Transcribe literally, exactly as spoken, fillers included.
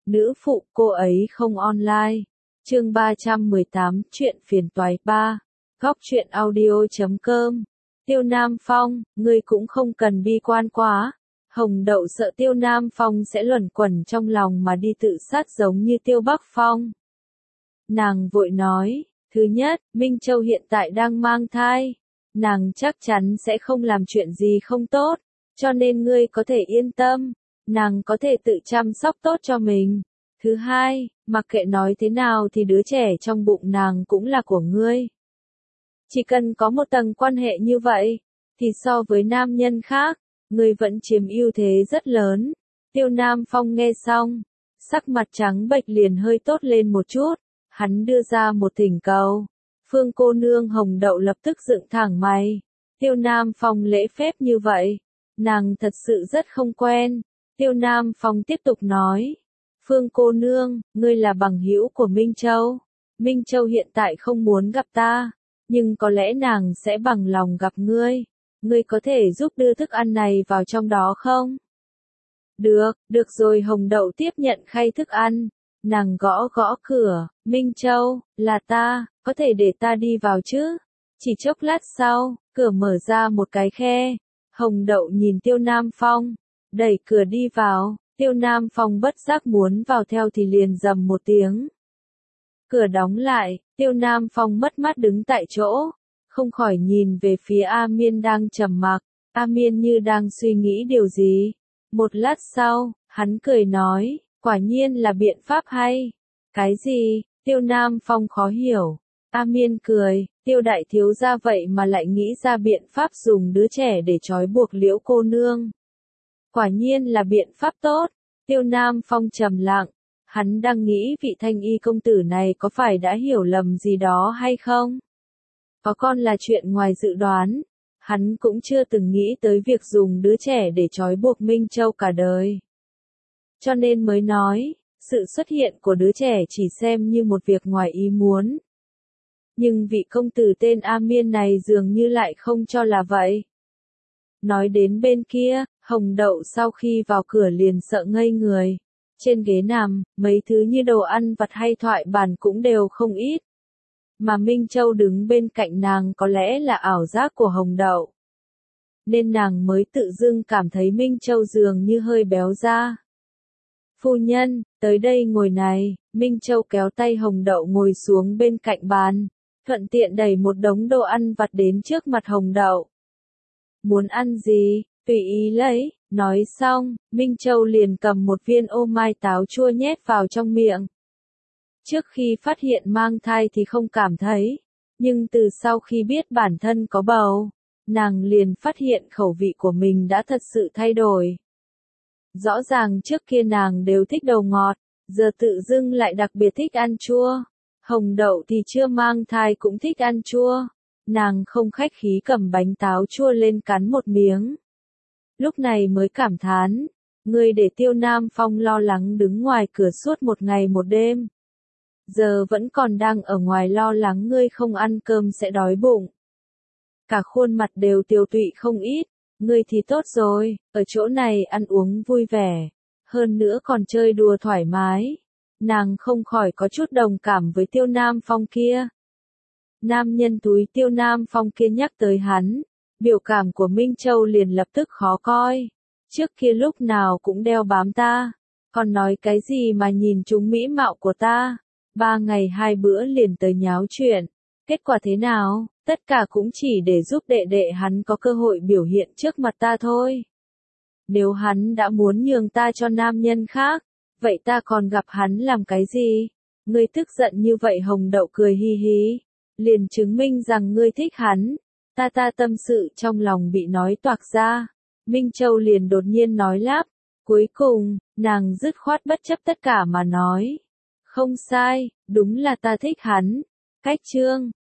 Nữ phụ cô ấy không online. Chương ba trăm mười tám chuyện phiền toái ba. Góc truyện audio chấm com. Tiêu Nam Phong, ngươi cũng không cần bi quan quá. Hồng Đậu sợ Tiêu Nam Phong sẽ luẩn quẩn trong lòng mà đi tự sát giống như Tiêu Bắc Phong. Nàng vội nói, thứ nhất, Minh Châu hiện tại đang mang thai. Nàng chắc chắn sẽ không làm chuyện gì không tốt, cho nên ngươi có thể yên tâm, nàng có thể tự chăm sóc tốt cho mình. Thứ hai, mặc kệ nói thế nào thì đứa trẻ trong bụng nàng cũng là của ngươi. Chỉ cần có một tầng quan hệ như vậy, thì so với nam nhân khác, ngươi vẫn chiếm ưu thế rất lớn. Tiêu Nam Phong nghe xong, sắc mặt trắng bệch liền hơi tốt lên một chút, hắn đưa ra một thỉnh cầu. Phương cô nương Hồng Đậu lập tức dựng thẳng mày. Tiêu Nam Phong lễ phép như vậy, nàng thật sự rất không quen. Tiêu Nam Phong tiếp tục nói, Phương cô nương, ngươi là bằng hữu của Minh Châu. Minh Châu hiện tại không muốn gặp ta, nhưng có lẽ nàng sẽ bằng lòng gặp ngươi. Ngươi có thể giúp đưa thức ăn này vào trong đó không? Được, được rồi. Hồng Đậu tiếp nhận khay thức ăn. Nàng gõ gõ cửa, Minh Châu, là ta, có thể để ta đi vào chứ? Chỉ chốc lát sau, cửa mở ra một cái khe. Hồng Đậu nhìn Tiêu Nam Phong, đẩy cửa đi vào. Tiêu Nam Phong bất giác muốn vào theo thì liền rầm một tiếng. Cửa đóng lại, Tiêu Nam Phong mất mát đứng tại chỗ, không khỏi nhìn về phía A Miên đang trầm mặc. A Miên như đang suy nghĩ điều gì. Một lát sau, hắn cười nói, quả nhiên là biện pháp hay. Cái gì? Tiêu Nam Phong khó hiểu. A Miên cười, Tiêu đại thiếu gia vậy mà lại nghĩ ra biện pháp dùng đứa trẻ để trói buộc Liễu cô nương. Quả nhiên là biện pháp tốt. Tiêu Nam Phong trầm lặng, hắn đang nghĩ vị Thanh Y công tử này có phải đã hiểu lầm gì đó hay không? Có con là chuyện ngoài dự đoán, hắn cũng chưa từng nghĩ tới việc dùng đứa trẻ để trói buộc Minh Châu cả đời. Cho nên mới nói, sự xuất hiện của đứa trẻ chỉ xem như một việc ngoài ý muốn. Nhưng vị công tử tên A Miên này dường như lại không cho là vậy. Nói đến bên kia, Hồng Đậu sau khi vào cửa liền sợ ngây người. Trên ghế nằm, mấy thứ như đồ ăn vặt hay thoại bản cũng đều không ít. Mà Minh Châu đứng bên cạnh nàng có lẽ là ảo giác của Hồng Đậu. Nên nàng mới tự dưng cảm thấy Minh Châu dường như hơi béo ra. Phu nhân, tới đây ngồi này. Minh Châu kéo tay Hồng Đậu ngồi xuống bên cạnh bàn, thuận tiện đẩy một đống đồ ăn vặt đến trước mặt Hồng Đậu. Muốn ăn gì, tùy ý lấy. Nói xong, Minh Châu liền cầm một viên ô mai táo chua nhét vào trong miệng. Trước khi phát hiện mang thai thì không cảm thấy, nhưng từ sau khi biết bản thân có bầu, nàng liền phát hiện khẩu vị của mình đã thật sự thay đổi. Rõ ràng trước kia nàng đều thích đồ ngọt, giờ tự dưng lại đặc biệt thích ăn chua. Hồng Đậu thì chưa mang thai cũng thích ăn chua. Nàng không khách khí cầm bánh táo chua lên cắn một miếng. Lúc này mới cảm thán, ngươi để Tiêu Nam Phong lo lắng đứng ngoài cửa suốt một ngày một đêm. Giờ vẫn còn đang ở ngoài lo lắng ngươi không ăn cơm sẽ đói bụng. Cả khuôn mặt đều tiều tụy không ít, ngươi thì tốt rồi, ở chỗ này ăn uống vui vẻ, hơn nữa còn chơi đùa thoải mái. Nàng không khỏi có chút đồng cảm với Tiêu Nam Phong kia. Nam nhân túi Tiêu Nam Phong kia nhắc tới hắn, biểu cảm của Minh Châu liền lập tức khó coi. Trước kia lúc nào cũng đeo bám ta, còn nói cái gì mà nhìn chúng mỹ mạo của ta. Ba ngày hai bữa liền tới nháo chuyện. Kết quả thế nào? Tất cả cũng chỉ để giúp đệ đệ hắn có cơ hội biểu hiện trước mặt ta thôi. Nếu hắn đã muốn nhường ta cho nam nhân khác, vậy ta còn gặp hắn làm cái gì? Ngươi tức giận như vậy? Hồng Đậu cười hi hí, liền chứng minh rằng ngươi thích hắn. Ta ta tâm sự trong lòng bị nói toạc ra. Minh Châu liền đột nhiên nói lắp. Cuối cùng, nàng dứt khoát bất chấp tất cả mà nói. Không sai, đúng là ta thích hắn. Cách chương